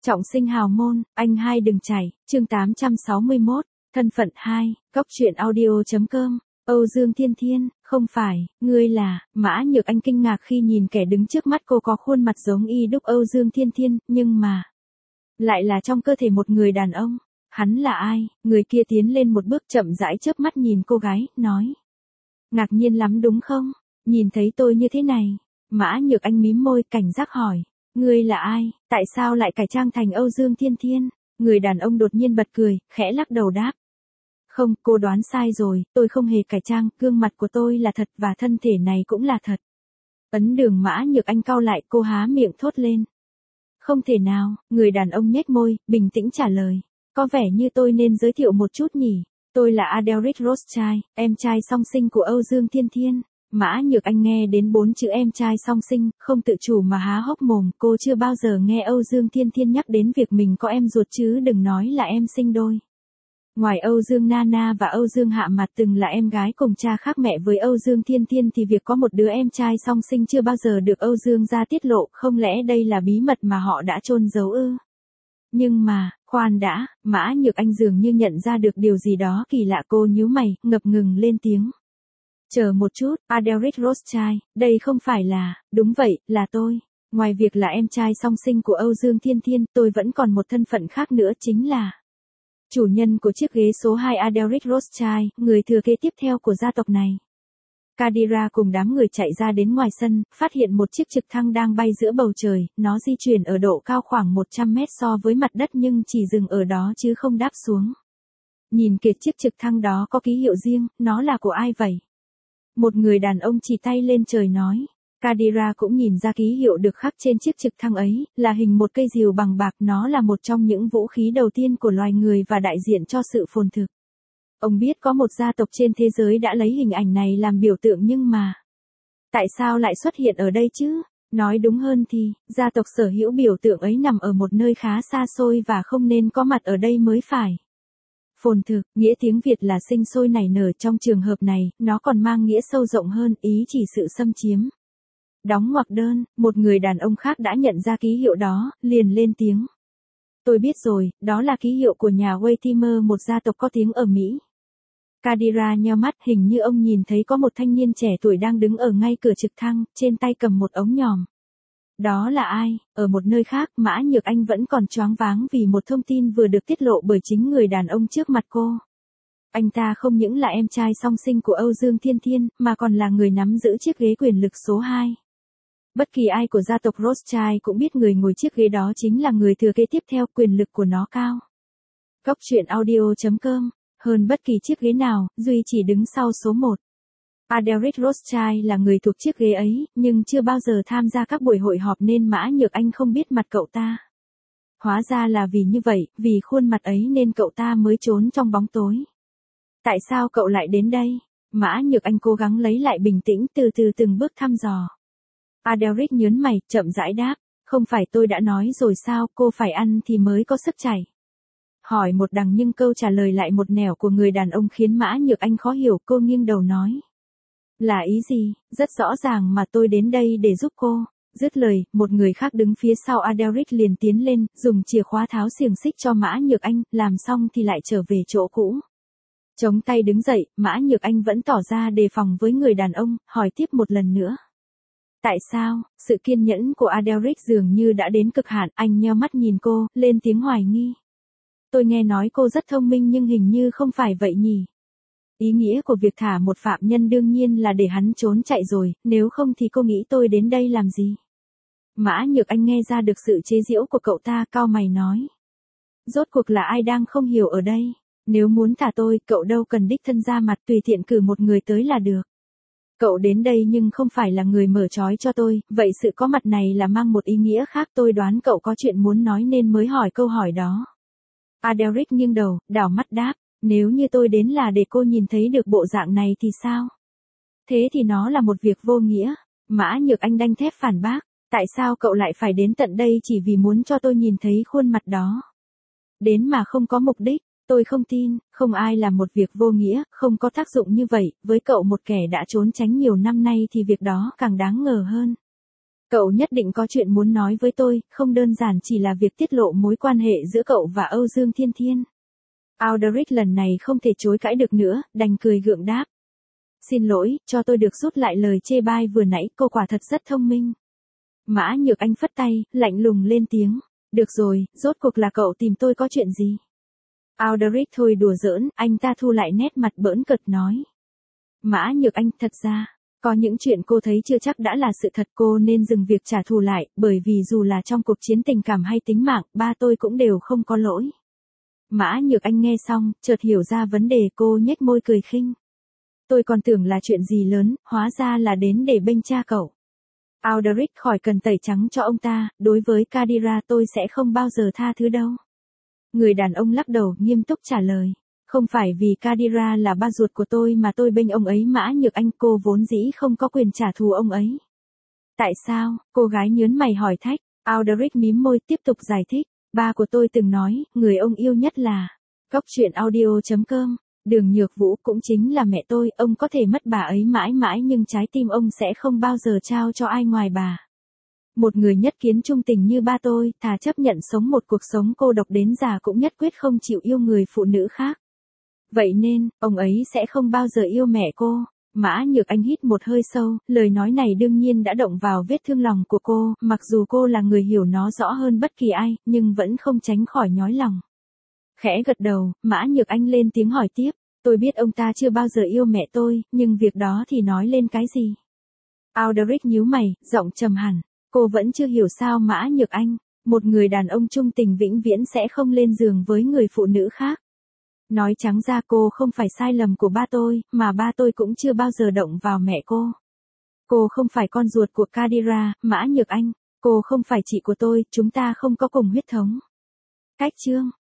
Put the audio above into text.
Trọng sinh hào môn, anh hai đừng chảy, chương 861, thân phận 2, góc truyện audio.com, Âu Dương Thiên Thiên, không phải, ngươi là, Mã Nhược Anh kinh ngạc khi nhìn kẻ đứng trước mắt cô có khuôn mặt giống y đúc Âu Dương Thiên Thiên, nhưng mà, lại là trong cơ thể một người đàn ông. Hắn là ai? Người kia tiến lên một bước chậm rãi chớp mắt nhìn cô gái, nói. Ngạc nhiên lắm đúng không? Nhìn thấy tôi như thế này. Mã Nhược Anh mím môi cảnh giác hỏi. Ngươi là ai? Tại sao lại cải trang thành Âu Dương Thiên Thiên? Người đàn ông đột nhiên bật cười, khẽ lắc đầu đáp. Không, cô đoán sai rồi, tôi không hề cải trang, gương mặt của tôi là thật và thân thể này cũng là thật. Ấn Đường Mã Nhược Anh cau lại, cô há miệng thốt lên. Không thể nào, người đàn ông nhếch môi, bình tĩnh trả lời. Có vẻ như tôi nên giới thiệu một chút nhỉ. Tôi là Adalric Rothschild, em trai song sinh của Âu Dương Thiên Thiên. Mã Nhược Anh nghe đến 4 chữ em trai song sinh, không tự chủ mà há hốc mồm. Cô chưa bao giờ nghe Âu Dương Thiên Thiên nhắc đến việc mình có em ruột chứ đừng nói là em sinh đôi. Ngoài Âu Dương Nana và Âu Dương Hạ Mặt từng là em gái cùng cha khác mẹ với Âu Dương Thiên Thiên thì việc có một đứa em trai song sinh chưa bao giờ được Âu Dương gia tiết lộ, không lẽ đây là bí mật mà họ đã chôn giấu ư? Nhưng mà, khoan đã, Mã Nhược Anh dường như nhận ra được điều gì đó kỳ lạ, cô nhíu mày, ngập ngừng lên tiếng. Chờ một chút, Adalric Rothschild, đây không phải là, đúng vậy, là tôi. Ngoài việc là em trai song sinh của Âu Dương Thiên Thiên, tôi vẫn còn một thân phận khác nữa chính là chủ nhân của chiếc ghế số 2 Adalric Rothschild, người thừa kế tiếp theo của gia tộc này. Kadira cùng đám người chạy ra đến ngoài sân, phát hiện một chiếc trực thăng đang bay giữa bầu trời, nó di chuyển ở độ cao khoảng 100 mét so với mặt đất nhưng chỉ dừng ở đó chứ không đáp xuống. Nhìn kìa, chiếc trực thăng đó có ký hiệu riêng, nó là của ai vậy? Một người đàn ông chỉ tay lên trời nói. Kadira cũng nhìn ra ký hiệu được khắc trên chiếc trực thăng ấy, là hình một cây rìu bằng bạc, nó là một trong những vũ khí đầu tiên của loài người và đại diện cho sự phồn thực. Ông biết có một gia tộc trên thế giới đã lấy hình ảnh này làm biểu tượng nhưng mà, tại sao lại xuất hiện ở đây chứ? Nói đúng hơn thì, gia tộc sở hữu biểu tượng ấy nằm ở một nơi khá xa xôi và không nên có mặt ở đây mới phải. Phồn thực, nghĩa tiếng Việt là sinh sôi nảy nở, trong trường hợp này, nó còn mang nghĩa sâu rộng hơn, ý chỉ sự xâm chiếm. Đóng ngoặc đơn, một người đàn ông khác đã nhận ra ký hiệu đó, liền lên tiếng. Tôi biết rồi, đó là ký hiệu của nhà Waitimer, một gia tộc có tiếng ở Mỹ. Kadira nheo mắt, hình như ông nhìn thấy có một thanh niên trẻ tuổi đang đứng ở ngay cửa trực thăng, trên tay cầm một ống nhòm. Đó là ai? Ở một nơi khác, Mã Nhược Anh vẫn còn choáng váng vì một thông tin vừa được tiết lộ bởi chính người đàn ông trước mặt cô. Anh ta không những là em trai song sinh của Âu Dương Thiên Thiên, mà còn là người nắm giữ chiếc ghế quyền lực số 2. Bất kỳ ai của gia tộc Rothschild cũng biết người ngồi chiếc ghế đó chính là người thừa kế tiếp theo, quyền lực của nó cao. Góc truyện audio.com, hơn bất kỳ chiếc ghế nào, duy chỉ đứng sau số 1. Adalric Rothschild là người thuộc chiếc ghế ấy, nhưng chưa bao giờ tham gia các buổi hội họp nên Mã Nhược Anh không biết mặt cậu ta. Hóa ra là vì như vậy, vì khuôn mặt ấy nên cậu ta mới trốn trong bóng tối. Tại sao cậu lại đến đây? Mã Nhược Anh cố gắng lấy lại bình tĩnh, từ từ từng bước thăm dò. Adalric nhớn mày, chậm rãi đáp, không phải tôi đã nói rồi sao, cô phải ăn thì mới có sức chảy. Hỏi một đằng nhưng câu trả lời lại một nẻo của người đàn ông khiến Mã Nhược Anh khó hiểu, cô nghiêng đầu nói. Là ý gì? Rất rõ ràng mà tôi đến đây để giúp cô. Dứt lời, một người khác đứng phía sau Adalric liền tiến lên, dùng chìa khóa tháo xiềng xích cho Mã Nhược Anh, làm xong thì lại trở về chỗ cũ. Chống tay đứng dậy, Mã Nhược Anh vẫn tỏ ra đề phòng với người đàn ông, hỏi tiếp một lần nữa. Tại sao? Sự kiên nhẫn của Adalric dường như đã đến cực hạn, anh nheo mắt nhìn cô, lên tiếng hoài nghi. Tôi nghe nói cô rất thông minh nhưng hình như không phải vậy nhỉ? Ý nghĩa của việc thả một phạm nhân đương nhiên là để hắn trốn chạy rồi, nếu không thì cô nghĩ tôi đến đây làm gì? Mã Nhược Anh nghe ra được sự chế giễu của cậu ta, cau mày nói. Rốt cuộc là ai đang không hiểu ở đây? Nếu muốn thả tôi, cậu đâu cần đích thân ra mặt, tùy tiện cử một người tới là được. Cậu đến đây nhưng không phải là người mở trói cho tôi, vậy sự có mặt này là mang một ý nghĩa khác, tôi đoán cậu có chuyện muốn nói nên mới hỏi câu hỏi đó. Adalric nghiêng đầu, đảo mắt đáp, nếu như tôi đến là để cô nhìn thấy được bộ dạng này thì sao? Thế thì nó là một việc vô nghĩa. Mã Nhược Anh đanh thép phản bác, tại sao cậu lại phải đến tận đây chỉ vì muốn cho tôi nhìn thấy khuôn mặt đó? Đến mà không có mục đích. Tôi không tin, không ai làm một việc vô nghĩa, không có tác dụng như vậy, với cậu một kẻ đã trốn tránh nhiều năm nay thì việc đó càng đáng ngờ hơn. Cậu nhất định có chuyện muốn nói với tôi, không đơn giản chỉ là việc tiết lộ mối quan hệ giữa cậu và Âu Dương Thiên Thiên. Aldrich lần này không thể chối cãi được nữa, đành cười gượng đáp. Xin lỗi, cho tôi được rút lại lời chê bai vừa nãy, cô quả thật rất thông minh. Mã Nhược Anh phất tay, lạnh lùng lên tiếng. Được rồi, rốt cuộc là cậu tìm tôi có chuyện gì? Aldrich thôi đùa giỡn, anh ta thu lại nét mặt bỡn cợt nói. Mã Nhược Anh, thật ra, có những chuyện cô thấy chưa chắc đã là sự thật, cô nên dừng việc trả thù lại, bởi vì dù là trong cuộc chiến tình cảm hay tính mạng, ba tôi cũng đều không có lỗi. Mã Nhược Anh nghe xong, chợt hiểu ra vấn đề, cô nhếch môi cười khinh. Tôi còn tưởng là chuyện gì lớn, hóa ra là đến để bênh cha cậu. Aldrich khỏi cần tẩy trắng cho ông ta, đối với Kadira tôi sẽ không bao giờ tha thứ đâu. Người đàn ông lắc đầu, nghiêm túc trả lời. Không phải vì Kadira là ba ruột của tôi mà tôi bênh ông ấy. Mã Nhược Anh, cô vốn dĩ không có quyền trả thù ông ấy. Tại sao? Cô gái nhớn mày hỏi thách. Aldrich mím môi tiếp tục giải thích. Ba của tôi từng nói, người ông yêu nhất là Cóc truyện audio.com. Đường Nhược Vũ cũng chính là mẹ tôi, ông có thể mất bà ấy mãi mãi nhưng trái tim ông sẽ không bao giờ trao cho ai ngoài bà. Một người nhất kiến trung tình như ba tôi, thà chấp nhận sống một cuộc sống cô độc đến già cũng nhất quyết không chịu yêu người phụ nữ khác. Vậy nên, ông ấy sẽ không bao giờ yêu mẹ cô. Mã Nhược Anh hít một hơi sâu, lời nói này đương nhiên đã động vào vết thương lòng của cô, mặc dù cô là người hiểu nó rõ hơn bất kỳ ai, nhưng vẫn không tránh khỏi nhói lòng. Khẽ gật đầu, Mã Nhược Anh lên tiếng hỏi tiếp, tôi biết ông ta chưa bao giờ yêu mẹ tôi, nhưng việc đó thì nói lên cái gì? Aldrich nhíu mày, giọng trầm hẳn, cô vẫn chưa hiểu sao Mã Nhược Anh, một người đàn ông trung tình vĩnh viễn sẽ không lên giường với người phụ nữ khác. Nói trắng ra cô không phải sai lầm của ba tôi, mà ba tôi cũng chưa bao giờ động vào mẹ cô. Cô không phải con ruột của Kadira, Mã Nhược Anh, cô không phải chị của tôi, chúng ta không có cùng huyết thống. Cách chương